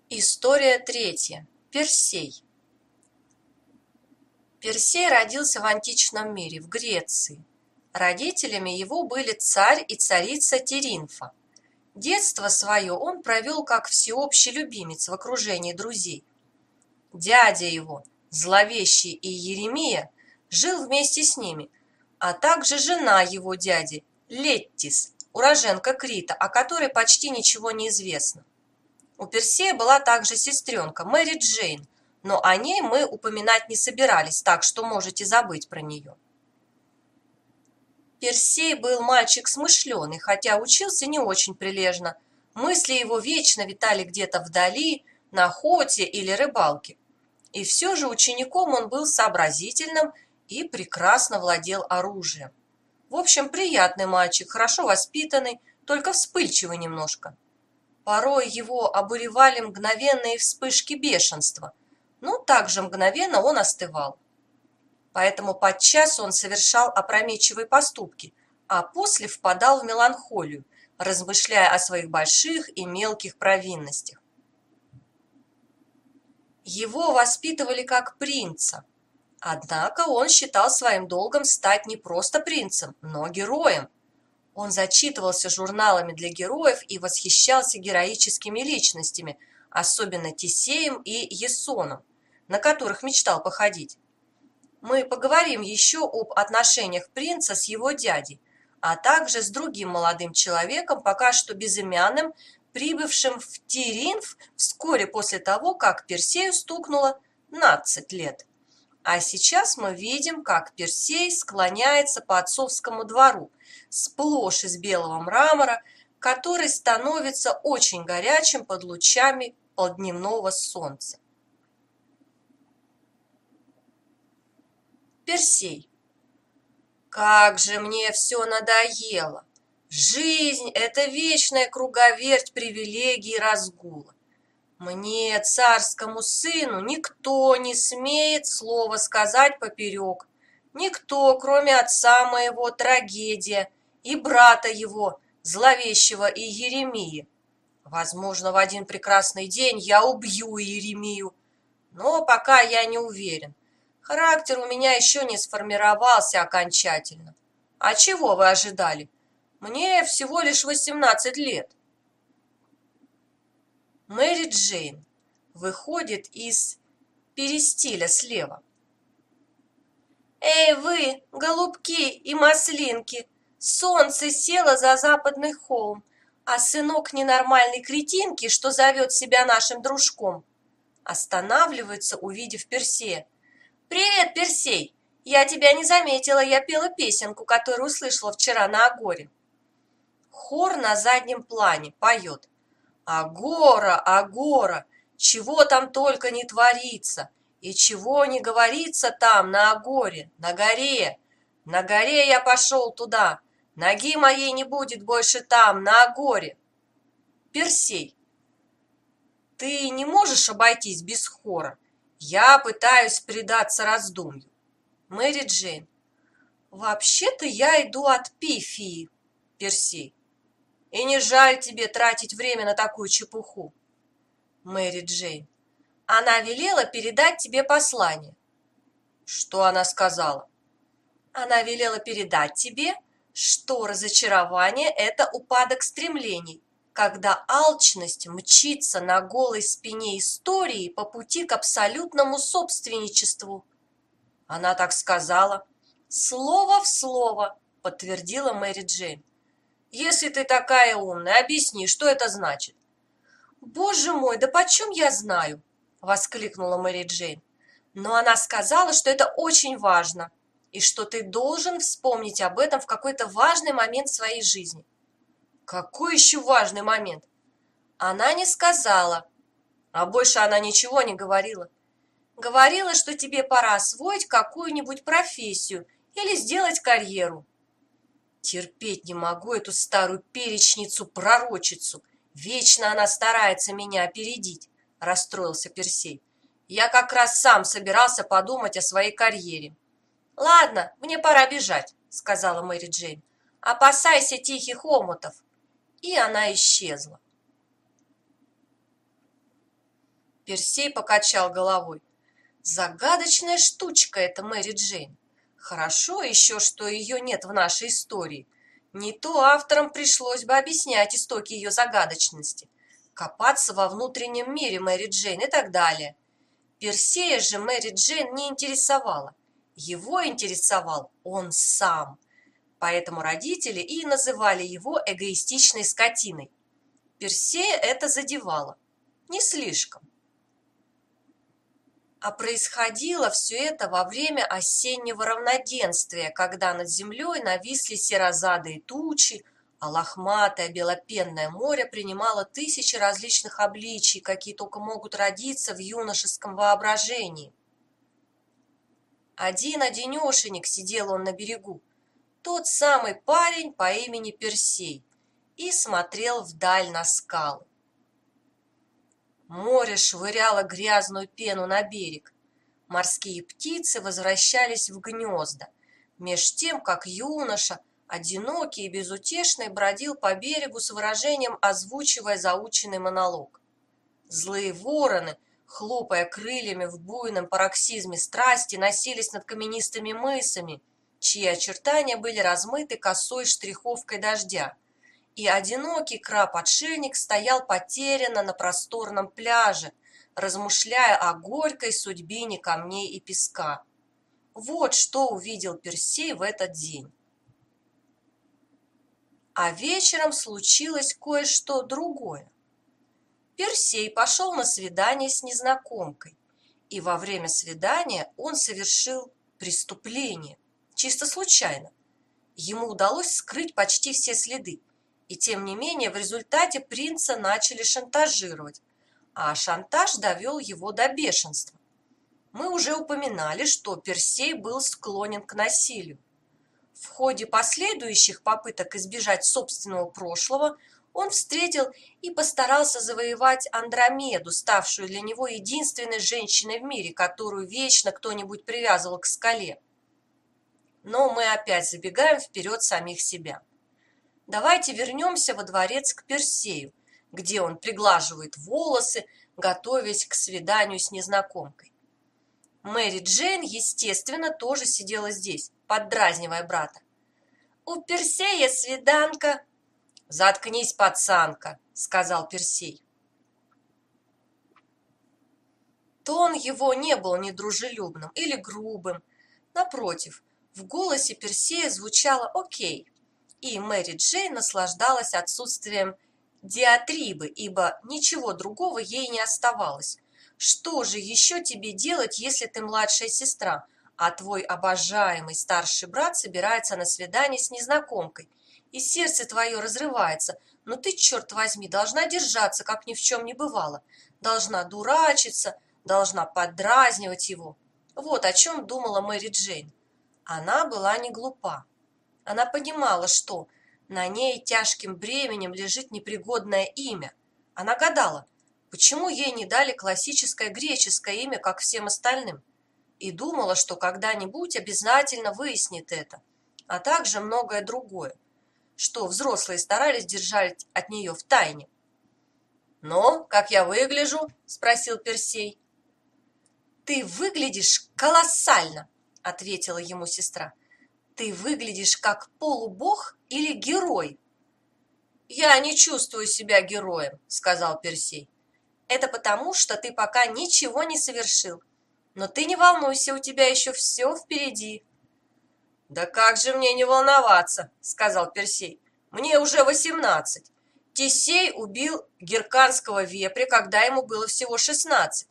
История третья. Персей. Персей родился в античном мире, в Греции. Родителями его были царь и царица Теринфа. Детство свое он провел как всеобщий любимец в окружении друзей. Дядя его, зловещий Иеремия, жил вместе с ними, а также жена его дяди, Леттис, уроженка Крита, о которой почти ничего не известно. У Персея была также сестренка Мэри Джейн, но о ней мы упоминать не собирались, так что можете забыть про нее. Персей был мальчик смышленый, хотя учился не очень прилежно. Мысли его вечно витали где-то вдали, на охоте или рыбалке. И все же учеником он был сообразительным и прекрасно владел оружием. В общем, приятный мальчик, хорошо воспитанный, только вспыльчивый немножко. Порой его обуревали мгновенные вспышки бешенства, но также мгновенно он остывал. Поэтому подчас он совершал опрометчивые поступки, а после впадал в меланхолию, размышляя о своих больших и мелких провинностях. Его воспитывали как принца, однако он считал своим долгом стать не просто принцем, но героем. Он зачитывался журналами для героев и восхищался героическими личностями, особенно Тесеем и Ясоном, на которых мечтал походить. Мы поговорим еще об отношениях принца с его дядей, а также с другим молодым человеком, пока что безымянным, прибывшим в Тиринф вскоре после того, как Персею стукнуло 15 лет. А сейчас мы видим, как Персей склоняется по отцовскому двору, сплошь из белого мрамора, который становится очень горячим под лучами полдневного солнца. Персей. Как же мне все надоело! Жизнь – это вечная круговерть привилегий и разгула. Мне, царскому сыну, никто не смеет слова сказать поперек. Никто, кроме отца моего, трагедия, и брата его, зловещего Иеремии. Возможно, в один прекрасный день я убью Иеремию, но пока я не уверен. Характер у меня еще не сформировался окончательно. А чего вы ожидали? Мне всего лишь 18 лет. Мэри Джейн выходит из перистиля слева. «Эй вы, голубки и маслинки! Солнце село за западный холм, а сынок ненормальной кретинки, что зовет себя нашим дружком, останавливается, увидев Персея. «Привет, Персей! Я тебя не заметила, я пела песенку, которую услышала вчера на Агоре». Хор на заднем плане поет: «Агора, Агора, чего там только не творится, и чего не говорится там, на Агоре, на горе. На горе я пошел туда, ноги моей не будет больше там, на Агоре». Персей, ты не можешь обойтись без хора? Я пытаюсь предаться раздумью. Мэри Джейн. Вообще-то я иду от Пифии. Персей. И не жаль тебе тратить время на такую чепуху. Мэри Джейн. Она велела передать тебе послание. Что она сказала? Она велела передать тебе, что разочарование – это упадок стремлений, когда алчность мчится на голой спине истории по пути к абсолютному собственничеству. Она так сказала. Слово в слово, подтвердила Мэри Джейн. Если ты такая умная, объясни, что это значит. Боже мой, да почем я знаю, воскликнула Мэри Джейн. Но она сказала, что это очень важно, и что ты должен вспомнить об этом в какой-то важный момент своей жизни. Какой еще важный момент? Она не сказала, а больше она ничего не говорила. Говорила, что тебе пора освоить какую-нибудь профессию или сделать карьеру. Терпеть не могу эту старую перечницу-пророчицу. Вечно она старается меня опередить, расстроился Персей. Я как раз сам собирался подумать о своей карьере. Ладно, мне пора бежать, сказала Мэри Джейн. Опасайся тихих омутов. И она исчезла. Персей покачал головой. Загадочная штучка эта Мэри Джейн. Хорошо еще, что ее нет в нашей истории. Не то авторам пришлось бы объяснять истоки ее загадочности, копаться во внутреннем мире Мэри Джейн и так далее. Персея же Мэри Джейн не интересовала. Его интересовал он сам. Поэтому родители и называли его эгоистичной скотиной. Персея это задевало. Не слишком. А происходило все это во время осеннего равноденствия, когда над землей нависли серозадые тучи, а лохматое белопенное море принимало тысячи различных обличий, какие только могут родиться в юношеском воображении. Один-одинешенек сидел он на берегу, тот самый парень по имени Персей, и смотрел вдаль на скалы. Море швыряло грязную пену на берег. Морские птицы возвращались в гнезда, меж тем, как юноша, одинокий и безутешный, бродил по берегу с выражением, озвучивая заученный монолог. Злые вороны, хлопая крыльями в буйном пароксизме страсти, носились над каменистыми мысами, чьи очертания были размыты косой штриховкой дождя, и одинокий краб-отшельник стоял потерянно на просторном пляже, размышляя о горькой судьбине камней и песка. Вот что увидел Персей в этот день. А вечером случилось кое-что другое. Персей пошел на свидание с незнакомкой, и во время свидания он совершил преступление, чисто случайно. Ему удалось скрыть почти все следы, и тем не менее в результате принца начали шантажировать, а шантаж довел его до бешенства. Мы уже упоминали, что Персей был склонен к насилию. В ходе последующих попыток избежать собственного прошлого он встретил и постарался завоевать Андромеду, ставшую для него единственной женщиной в мире, которую вечно кто-нибудь привязывал к скале. Но мы опять забегаем вперед самих себя. Давайте вернемся во дворец к Персею, где он приглаживает волосы, готовясь к свиданию с незнакомкой. Мэри Джейн, естественно, тоже сидела здесь, поддразнивая брата. «У Персея свиданка!» «Заткнись, пацанка!» — сказал Персей. Тон его не был недружелюбным или грубым. Напротив, в голосе Персея звучало «окей», и Мэри Джейн наслаждалась отсутствием диатрибы, ибо ничего другого ей не оставалось. Что же еще тебе делать, если ты младшая сестра, а твой обожаемый старший брат собирается на свидание с незнакомкой, и сердце твое разрывается, но ты, черт возьми, должна держаться, как ни в чем не бывало, должна дурачиться, должна поддразнивать его. Вот о чем думала Мэри Джейн. Она была не глупа. Она понимала, что на ней тяжким бременем лежит непригодное имя. Она гадала, почему ей не дали классическое греческое имя, как всем остальным, и думала, что когда-нибудь обязательно выяснит это, а также многое другое, что взрослые старались держать от нее в тайне. «Но, как я выгляжу?» – спросил Персей. «Ты выглядишь колоссально!» – ответила ему сестра. «Ты выглядишь как полубог или герой?» «Я не чувствую себя героем», — сказал Персей. «Это потому, что ты пока ничего не совершил. Но ты не волнуйся, у тебя еще все впереди». «Да как же мне не волноваться», — сказал Персей. «Мне уже 18. Тесей убил герканского вепря, когда ему было всего 16».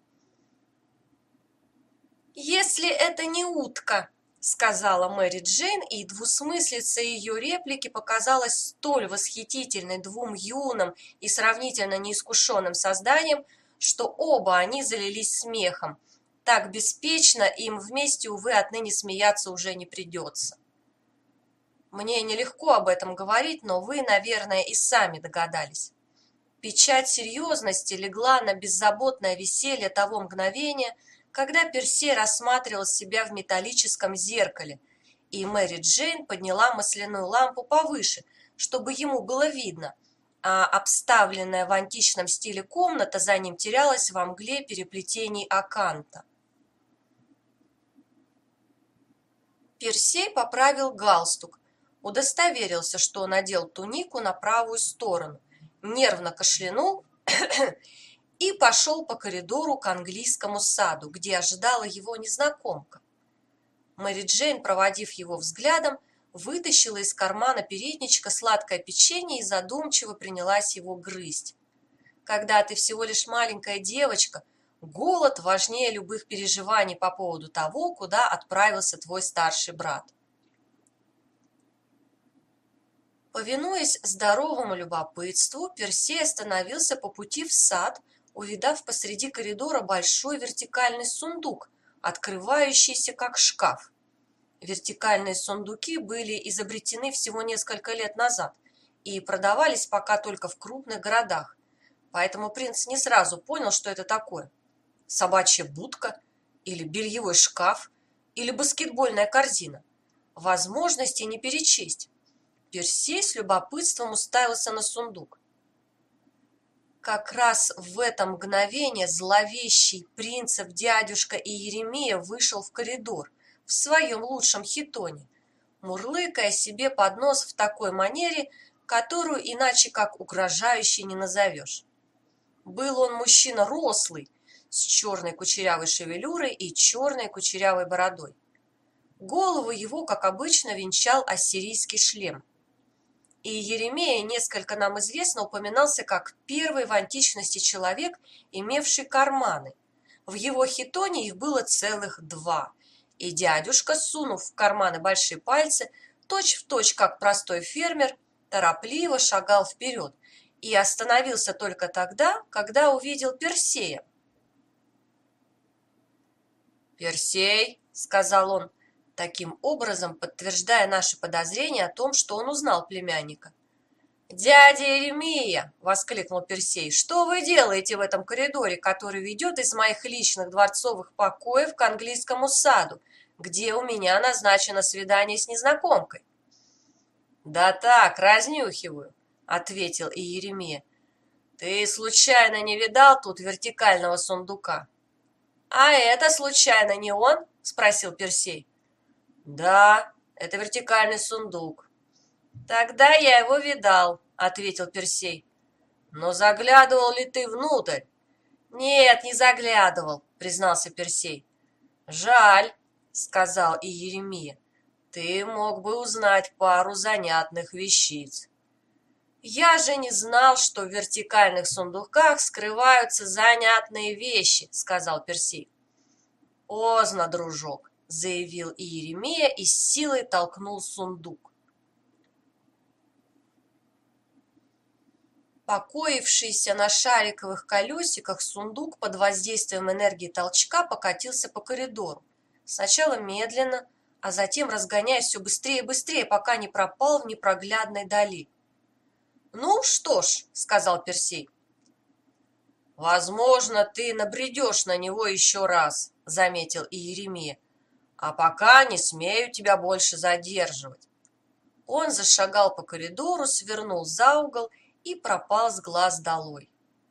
«Если это не утка», — сказала Мэри Джейн, и двусмыслица ее реплики показалась столь восхитительной двум юным и сравнительно неискушенным созданиям, что оба они залились смехом. Так беспечно им вместе, увы, отныне смеяться уже не придется. Мне нелегко об этом говорить, но вы, наверное, и сами догадались. Печать серьезности легла на беззаботное веселье того мгновения, когда Персей рассматривал себя в металлическом зеркале, и Мэри Джейн подняла масляную лампу повыше, чтобы ему было видно, а обставленная в античном стиле комната за ним терялась во мгле переплетений аканта. Персей поправил галстук, удостоверился, что надел тунику на правую сторону, нервно кашлянул и пошел по коридору к английскому саду, где ожидала его незнакомка. Мэри Джейн, проводив его взглядом, вытащила из кармана передничка сладкое печенье и задумчиво принялась его грызть. Когда ты всего лишь маленькая девочка, голод важнее любых переживаний по поводу того, куда отправился твой старший брат. Повинуясь здоровому любопытству, Персей остановился по пути в сад, увидав посреди коридора большой вертикальный сундук, открывающийся как шкаф. Вертикальные сундуки были изобретены всего несколько лет назад и продавались пока только в крупных городах, поэтому принц не сразу понял, что это такое. Собачья будка или бельевой шкаф или баскетбольная корзина. Возможностей не перечесть. Персей с любопытством уставился на сундук. Как раз в это мгновение зловещий принцев дядюшка Иеремия вышел в коридор в своем лучшем хитоне, мурлыкая себе под нос в такой манере, которую иначе как угрожающей не назовешь. Был он мужчина рослый, с черной кучерявой шевелюрой и черной кучерявой бородой. Голову его, как обычно, венчал ассирийский шлем. И Иеремия, несколько нам известно, упоминался как первый в античности человек, имевший карманы. В его хитоне их было целых 2, и дядюшка, сунув в карманы большие пальцы, точь-в-точь, как простой фермер, торопливо шагал вперед и остановился только тогда, когда увидел Персея. «Персей», — сказал он, таким образом подтверждая наши подозрения о том, что он узнал племянника. «Дядя Иеремия!» — воскликнул Персей. «Что вы делаете в этом коридоре, который ведет из моих личных дворцовых покоев к английскому саду, где у меня назначено свидание с незнакомкой?» «Да так, разнюхиваю», — ответил Иеремия. «Ты случайно не видал тут вертикального сундука?» «А это случайно не он?» — спросил Персей. «Да, это вертикальный сундук». «Тогда я его видал», — ответил Персей. «Но заглядывал ли ты внутрь?» «Нет, не заглядывал», — признался Персей. «Жаль», — сказал Иеремия. «Ты мог бы узнать пару занятных вещиц». «Я же не знал, что в вертикальных сундуках скрываются занятные вещи», — сказал Персей. «Поздно, дружок», — заявил Иеремия и с силой толкнул сундук. Покоившийся на шариковых колесиках сундук под воздействием энергии толчка покатился по коридору. Сначала медленно, а затем разгоняясь все быстрее и быстрее, пока не пропал в непроглядной дали. «Ну что ж», — сказал Персей. «Возможно, ты набредешь на него еще раз», — заметил Иеремия. «А пока не смею тебя больше задерживать». Он зашагал по коридору, свернул за угол и пропал с глаз долой.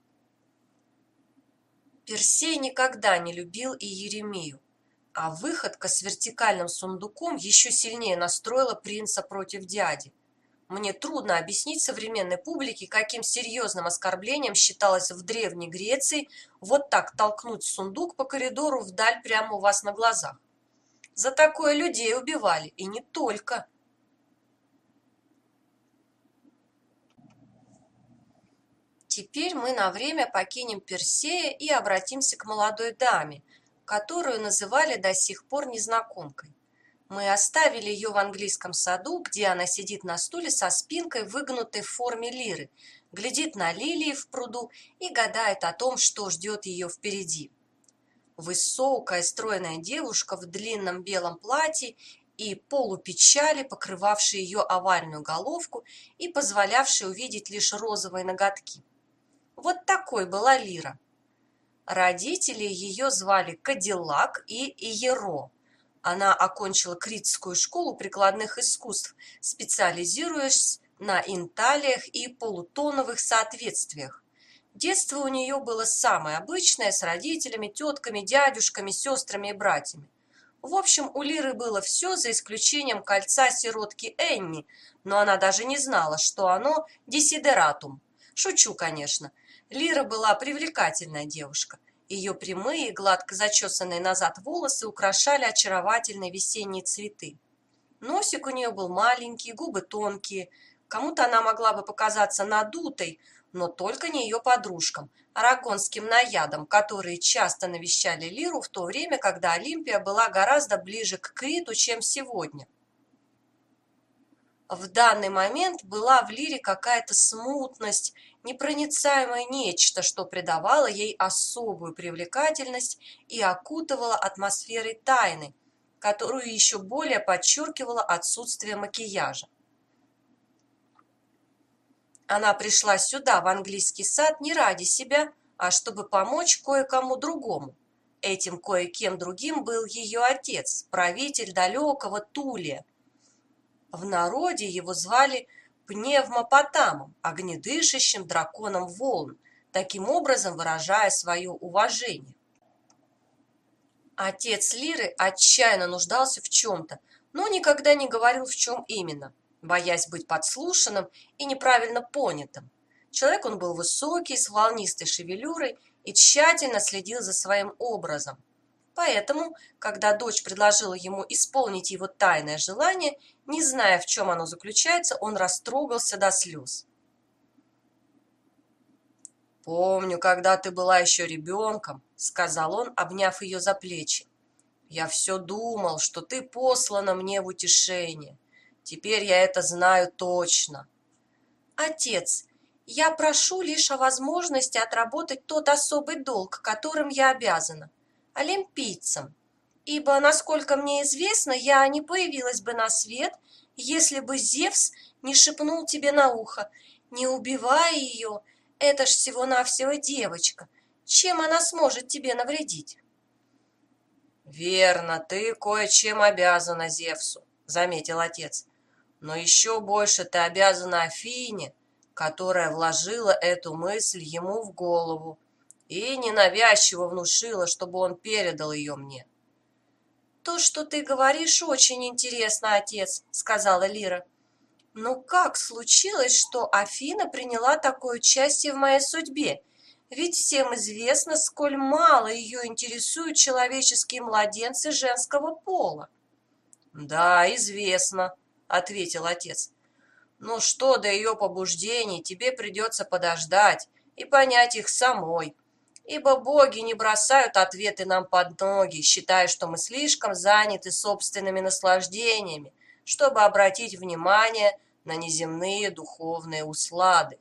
Персей никогда не любил Иеремию, а выходка с вертикальным сундуком еще сильнее настроила принца против дяди. Мне трудно объяснить современной публике, каким серьезным оскорблением считалось в Древней Греции вот так толкнуть сундук по коридору вдаль прямо у вас на глазах. За такое людей убивали, и не только. Теперь мы на время покинем Персея и обратимся к молодой даме, которую называли до сих пор незнакомкой. Мы оставили ее в английском саду, где она сидит на стуле со спинкой, выгнутой в форме лиры, глядит на лилии в пруду и гадает о том, что ждет ее впереди. Высокая, стройная девушка в длинном белом платье и полупечали, покрывавшей ее овальную головку и позволявшей увидеть лишь розовые ноготки. Вот такой была Лира. Родители ее звали Кадиллак и Иеро. Она окончила Критскую школу прикладных искусств, специализируясь на инталиях и полутоновых соответствиях. Детство у нее было самое обычное, с родителями, тетками, дядюшками, сестрами и братьями. В общем, у Лиры было все, за исключением кольца сиротки Энни, но она даже не знала, что оно десидератум. Шучу, конечно. Лира была привлекательная девушка. Ее прямые, гладко зачесанные назад волосы украшали очаровательные весенние цветы. Носик у нее был маленький, губы тонкие. Кому-то она могла бы показаться надутой, но только не ее подружкам, арагонским наядам, которые часто навещали Лиру в то время, когда Олимпия была гораздо ближе к Криту, чем сегодня. В данный момент была в Лире какая-то смутность, непроницаемое нечто, что придавало ей особую привлекательность и окутывало атмосферой тайны, которую еще более подчеркивало отсутствие макияжа. Она пришла сюда, в английский сад, не ради себя, а чтобы помочь кое-кому другому. Этим кое-кем другим был ее отец, правитель далекого Тулия. В народе его звали Пневмопотамом, огнедышащим драконом волн, таким образом выражая свое уважение. Отец Лиры отчаянно нуждался в чем-то, но никогда не говорил, в чем именно, боясь быть подслушанным и неправильно понятым. Человек он был высокий, с волнистой шевелюрой и тщательно следил за своим образом. Поэтому, когда дочь предложила ему исполнить его тайное желание, не зная, в чем оно заключается, он растрогался до слез. «Помню, когда ты была еще ребенком», — сказал он, обняв ее за плечи. «Я все думал, что ты послана мне в утешение. Теперь я это знаю точно». «Отец, я прошу лишь о возможности отработать тот особый долг, которым я обязана, олимпийцам, ибо, насколько мне известно, я не появилась бы на свет, если бы Зевс не шепнул тебе на ухо: не убивай ее, это ж всего-навсего девочка, чем она сможет тебе навредить?» «Верно, ты кое-чем обязана Зевсу», — заметил отец. «Но еще больше ты обязана Афине, которая вложила эту мысль ему в голову и ненавязчиво внушила, чтобы он передал ее мне». «То, что ты говоришь, очень интересно, отец», — сказала Лира. «Но как случилось, что Афина приняла такое участие в моей судьбе? Ведь всем известно, сколь мало ее интересуют человеческие младенцы женского пола». «Да, известно», — ответил отец. «Но что до ее побуждений, тебе придется подождать и понять их самой, ибо боги не бросают ответы нам под ноги, считая, что мы слишком заняты собственными наслаждениями, чтобы обратить внимание на неземные духовные услады».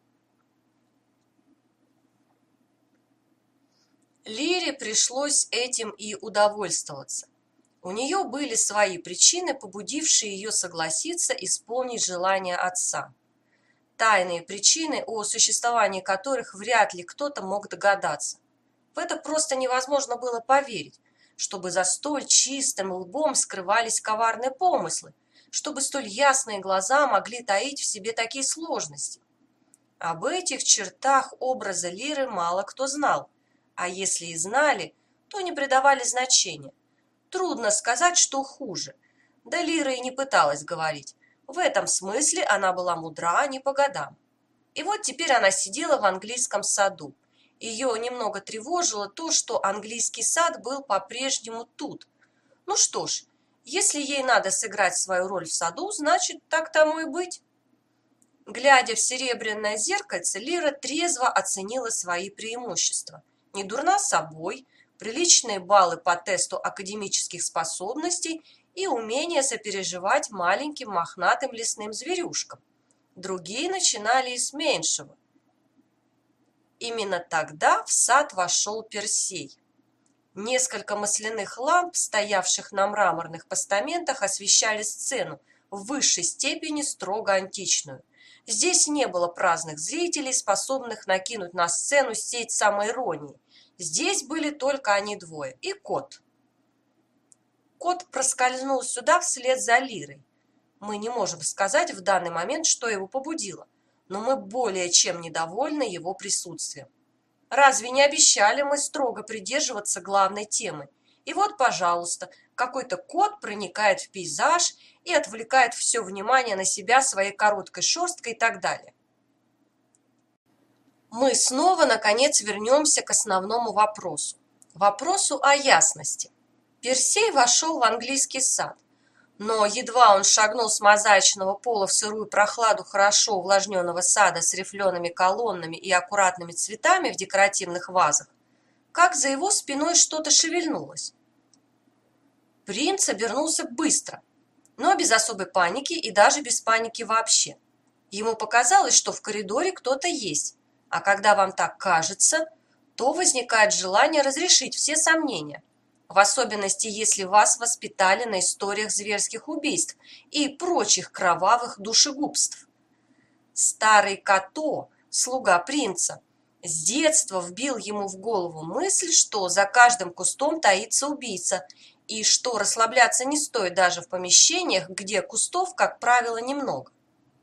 Лире пришлось этим и удовольствоваться. У нее были свои причины, побудившие ее согласиться исполнить желание отца. Тайные причины, о существовании которых вряд ли кто-то мог догадаться. В это просто невозможно было поверить, чтобы за столь чистым лбом скрывались коварные помыслы, чтобы столь ясные глаза могли таить в себе такие сложности. Об этих чертах образа Лиры мало кто знал, а если и знали, то не придавали значения. Трудно сказать, что хуже. Да Лира и не пыталась говорить. В этом смысле она была мудра не по годам. И вот теперь она сидела в английском саду. Ее немного тревожило то, что английский сад был по-прежнему тут. Ну что ж, если ей надо сыграть свою роль в саду, значит, так тому и быть. Глядя в серебряное зеркальце, Лира трезво оценила свои преимущества. Не дурна собой, приличные баллы по тесту академических способностей и умение сопереживать маленьким мохнатым лесным зверюшкам. Другие начинали и с меньшего. Именно тогда в сад вошел Персей. Несколько масляных ламп, стоявших на мраморных постаментах, освещали сцену, в высшей степени строго античную. Здесь не было праздных зрителей, способных накинуть на сцену сеть самоиронии. Здесь были только они двое и кот. Кот проскользнул сюда вслед за Лирой. Мы не можем сказать в данный момент, что его побудило, но мы более чем недовольны его присутствием. Разве не обещали мы строго придерживаться главной темы? И вот, пожалуйста, какой-то кот проникает в пейзаж и отвлекает все внимание на себя своей короткой шерсткой и так далее. Мы снова, наконец, вернемся к основному вопросу. Вопросу о ясности. Персей вошел в английский сад, но едва он шагнул с мозаичного пола в сырую прохладу хорошо увлажненного сада с рифлеными колоннами и аккуратными цветами в декоративных вазах, как за его спиной что-то шевельнулось. Принц обернулся быстро, но без особой паники и даже без паники вообще. Ему показалось, что в коридоре кто-то есть, а когда вам так кажется, то возникает желание разрешить все сомнения, в особенности, если вас воспитали на историях зверских убийств и прочих кровавых душегубств. Старый Като, слуга принца, с детства вбил ему в голову мысль, что за каждым кустом таится убийца, и что расслабляться не стоит даже в помещениях, где кустов, как правило, немного.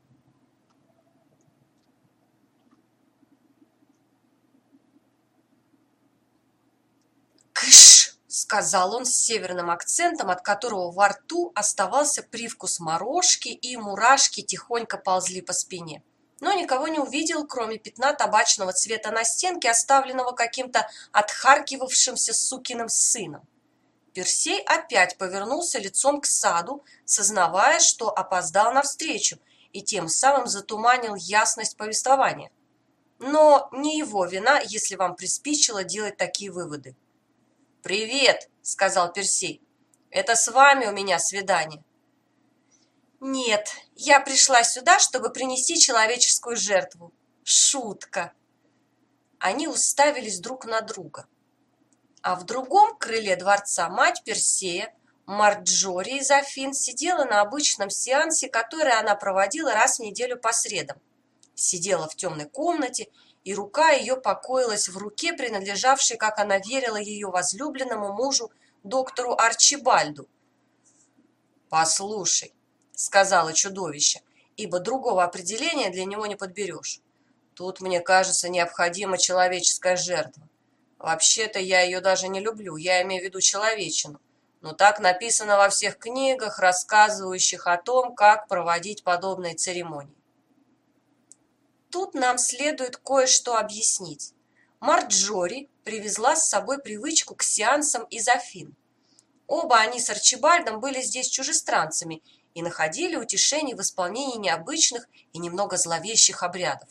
«Кыш!» — сказал он с северным акцентом, от которого во рту оставался привкус морожки, и мурашки тихонько ползли по спине. Но никого не увидел, кроме пятна табачного цвета на стенке, оставленного каким-то отхаркивавшимся сукиным сыном. Персей опять повернулся лицом к саду, сознавая, что опоздал навстречу, и тем самым затуманил ясность повествования. Но не его вина, если вам приспичило делать такие выводы. «Привет», — сказал Персей. «Это с вами у меня свидание». «Нет, я пришла сюда, чтобы принести человеческую жертву. Шутка». Они уставились друг на друга. А в другом крыле дворца мать Персея, Марджори из Афин, сидела на обычном сеансе, который она проводила раз в неделю по средам. Сидела в темной комнате, и рука ее покоилась в руке, принадлежавшей, как она верила, ее возлюбленному мужу, доктору Арчибальду. «Послушай», — сказала чудовище, ибо другого определения для него не подберешь. «Тут, мне кажется, необходима человеческая жертва. Вообще-то я ее даже не люблю, я имею в виду человечину. Но так написано во всех книгах, рассказывающих о том, как проводить подобные церемонии. Тут нам следует кое-что объяснить. Марджори привезла с собой привычку к сеансам из Афин. Оба они с Арчибальдом были здесь чужестранцами и находили утешение в исполнении необычных и немного зловещих обрядов.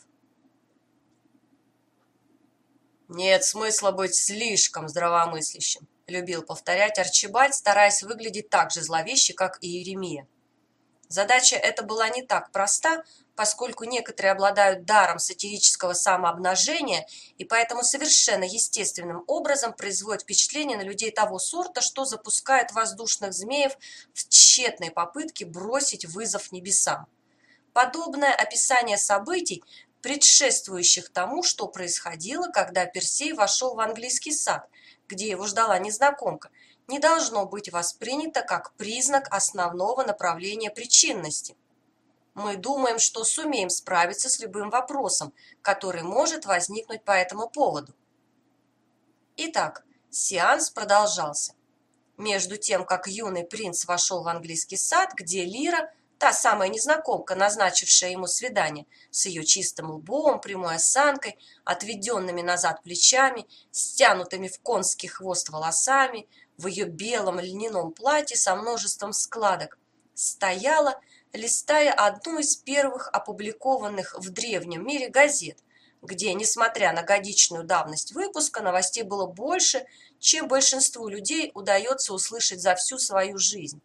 «Нет смысла быть слишком здравомыслящим», — любил повторять Арчибальд, стараясь выглядеть так же зловеще, как и Иеремия. Задача эта была не так проста, поскольку некоторые обладают даром сатирического самообнажения и поэтому совершенно естественным образом производят впечатление на людей того сорта, что запускают воздушных змеев в тщетной попытке бросить вызов небесам. Подобное описание событий, предшествующих тому, что происходило, когда Персей вошел в английский сад, где его ждала незнакомка, не должно быть воспринято как признак основного направления причинности. Мы думаем, что сумеем справиться с любым вопросом, который может возникнуть по этому поводу. Итак, сеанс продолжался. Между тем, как юный принц вошел в английский сад, где Лира, та самая незнакомка, назначившая ему свидание, с ее чистым лбом, прямой осанкой, отведенными назад плечами, стянутыми в конский хвост волосами, в ее белом льняном платье со множеством складок, стояла, листая одну из первых опубликованных в древнем мире газет, где, несмотря на годичную давность выпуска, новостей было больше, чем большинству людей удается услышать за всю свою жизнь.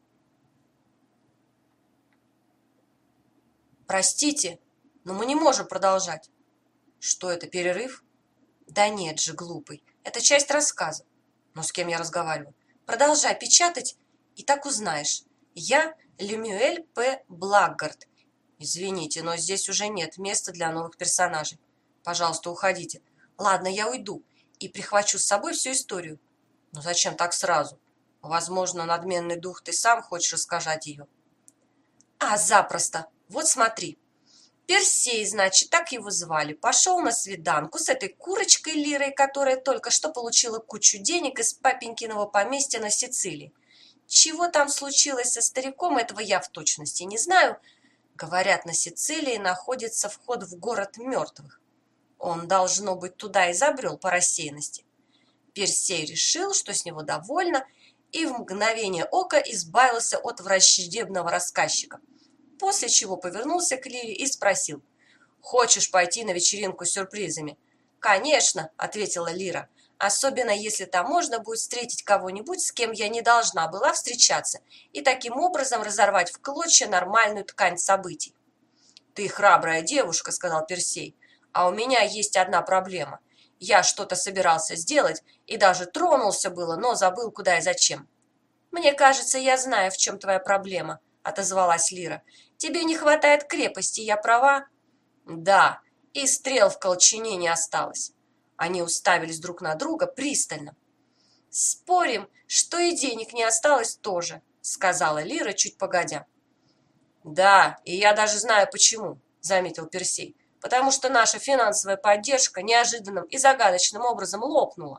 «Простите, но мы не можем продолжать». «Что это, перерыв?» «Да нет же, глупый, это часть рассказа». «Но с кем я разговариваю?» «Продолжай печатать, и так узнаешь. Я Лемюэль П. Блagгард. Извините, но здесь уже нет места для новых персонажей. Пожалуйста, уходите». «Ладно, я уйду и прихвачу с собой всю историю». «Но зачем так сразу? Возможно, надменный дух, ты сам хочешь рассказать ее». А, запросто. Вот смотри. Персей, значит, так его звали, пошел на свиданку с этой курочкой Лирой, которая только что получила кучу денег из папенькиного поместья на Сицилии. Чего там случилось со стариком, этого я в точности не знаю. Говорят, на Сицилии находится вход в город мертвых. Он, должно быть, туда и забрел по рассеянности. Персей решил, что с него довольно, и в мгновение ока избавился от враждебного рассказчика. После чего повернулся к Лире и спросил: «Хочешь пойти на вечеринку с сюрпризами?» «Конечно», — ответила Лира, «особенно если там можно будет встретить кого-нибудь, с кем я не должна была встречаться, и таким образом разорвать в клочья нормальную ткань событий». «Ты храбрая девушка», — сказал Персей, «а у меня есть одна проблема. Я что-то собирался сделать и даже тронулся было, но забыл, куда и зачем». «Мне кажется, я знаю, в чем твоя проблема», — отозвалась Лира. «Тебе не хватает крепости, я права?» «Да, и стрел в колчине не осталось». Они уставились друг на друга пристально. «Спорим, что и денег не осталось тоже», — сказала Лира чуть погодя. «Да, и я даже знаю почему», — заметил Персей. «Потому что наша финансовая поддержка неожиданным и загадочным образом лопнула».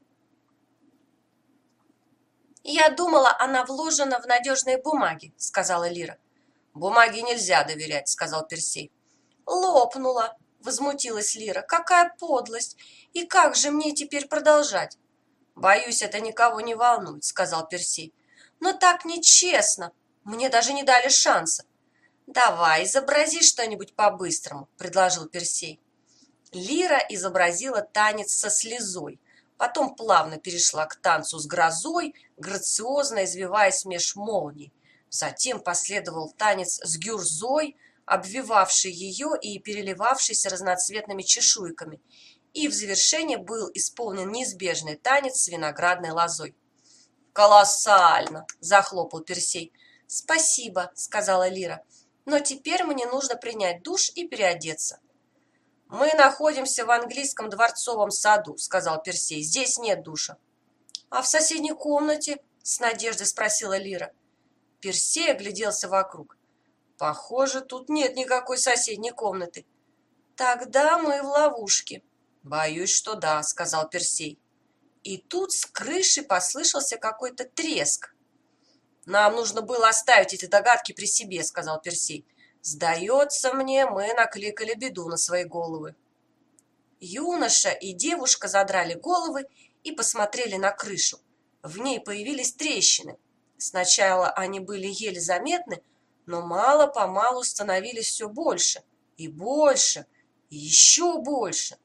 «Я думала, она вложена в надежные бумаги», — сказала Лира. «Бумаге нельзя доверять», — сказал Персей. «Лопнула», — возмутилась Лира. «Какая подлость! И как же мне теперь продолжать?» «Боюсь, это никого не волнует», — сказал Персей. «Но так нечестно. Мне даже не дали шанса». «Давай, изобрази что-нибудь по-быстрому», — предложил Персей. Лира изобразила танец со слезой, потом плавно перешла к танцу с грозой, грациозно извиваясь меж молний. Затем последовал танец с гюрзой, обвивавший ее и переливавшийся разноцветными чешуйками, и в завершение был исполнен неизбежный танец с виноградной лозой. «Колоссально!» – захлопал Персей. «Спасибо», – сказала Лира, – «но теперь мне нужно принять душ и переодеться». «Мы находимся в английском дворцовом саду», – сказал Персей. «Здесь нет душа». «А в соседней комнате?» – с надеждой спросила Лира. Персей огляделся вокруг. «Похоже, тут нет никакой соседней комнаты». «Тогда мы в ловушке». «Боюсь, что да», — сказал Персей. И тут с крыши послышался какой-то треск. «Нам нужно было оставить эти догадки при себе», — сказал Персей. «Сдается мне, мы накликали беду на свои головы». Юноша и девушка задрали головы и посмотрели на крышу. В ней появились трещины. Сначала они были еле заметны, но мало-помалу становились все больше, и больше, и еще больше.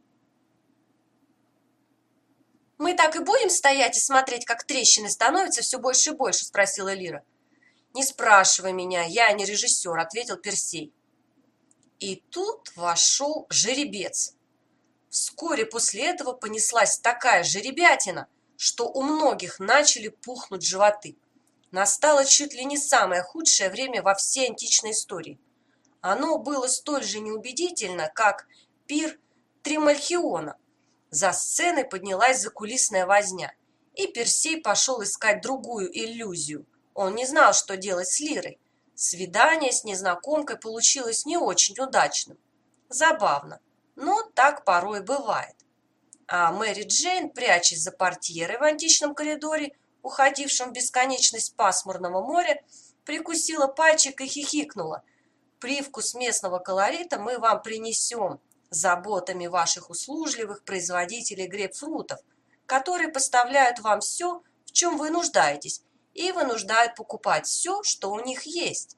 «Мы так и будем стоять и смотреть, как трещины становятся все больше и больше?» – спросила Лира. «Не спрашивай меня, я не режиссер», – ответил Персей. И тут вошел жеребец. Вскоре после этого понеслась такая жеребятина, что у многих начали пухнуть животы. Настало чуть ли не самое худшее время во всей античной истории. Оно было столь же неубедительно, как пир Тримальхиона. За сценой поднялась закулисная возня, и Персей пошел искать другую иллюзию. Он не знал, что делать с Лирой. Свидание с незнакомкой получилось не очень удачным. Забавно, но так порой бывает. А Мэри Джейн, прячась за портьерой в античном коридоре, уходившем в бесконечность пасмурного моря, прикусила пальчик и хихикнула. «Привкус местного колорита мы вам принесем заботами ваших услужливых производителей грейпфрутов, которые поставляют вам все, в чем вы нуждаетесь, и вынуждают покупать все, что у них есть».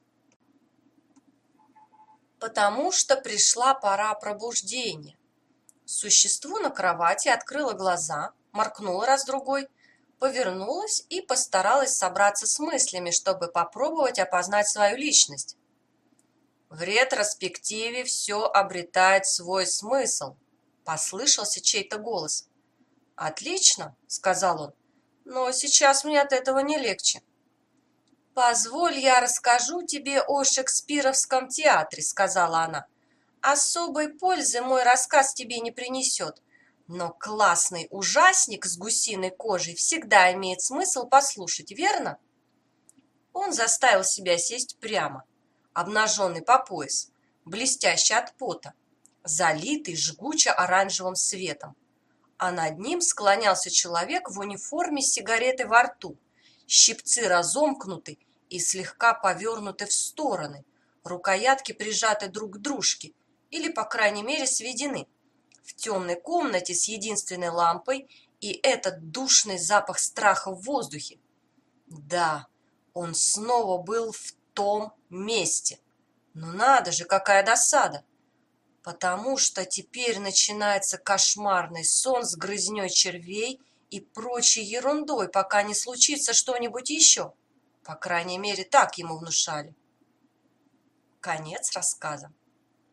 Потому что пришла пора пробуждения. Существо на кровати открыло глаза, моргнуло раз-другой, повернулась и постаралась собраться с мыслями, чтобы попробовать опознать свою личность. «В ретроспективе все обретает свой смысл», — послышался чей-то голос. «Отлично», — сказал он, — «но сейчас мне от этого не легче». «Позволь, я расскажу тебе о Шекспировском театре», — сказала она. «Особой пользы мой рассказ тебе не принесет. Но классный ужасник с гусиной кожей всегда имеет смысл послушать, верно?» Он заставил себя сесть прямо. обнаженный по пояс, блестящий от пота, залитый жгуче-оранжевым светом. А над ним склонялся человек в униформе с сигаретой во рту, щипцы разомкнуты и слегка повернуты в стороны, рукоятки прижаты друг к дружке или, по крайней мере, сведены. В темной комнате с единственной лампой и этот душный запах страха в воздухе. Да, он снова был в том месте. Но надо же, какая досада! Потому что теперь начинается кошмарный сон с грызней червей и прочей ерундой, пока не случится что-нибудь еще. По крайней мере, так ему внушали. Конец рассказа.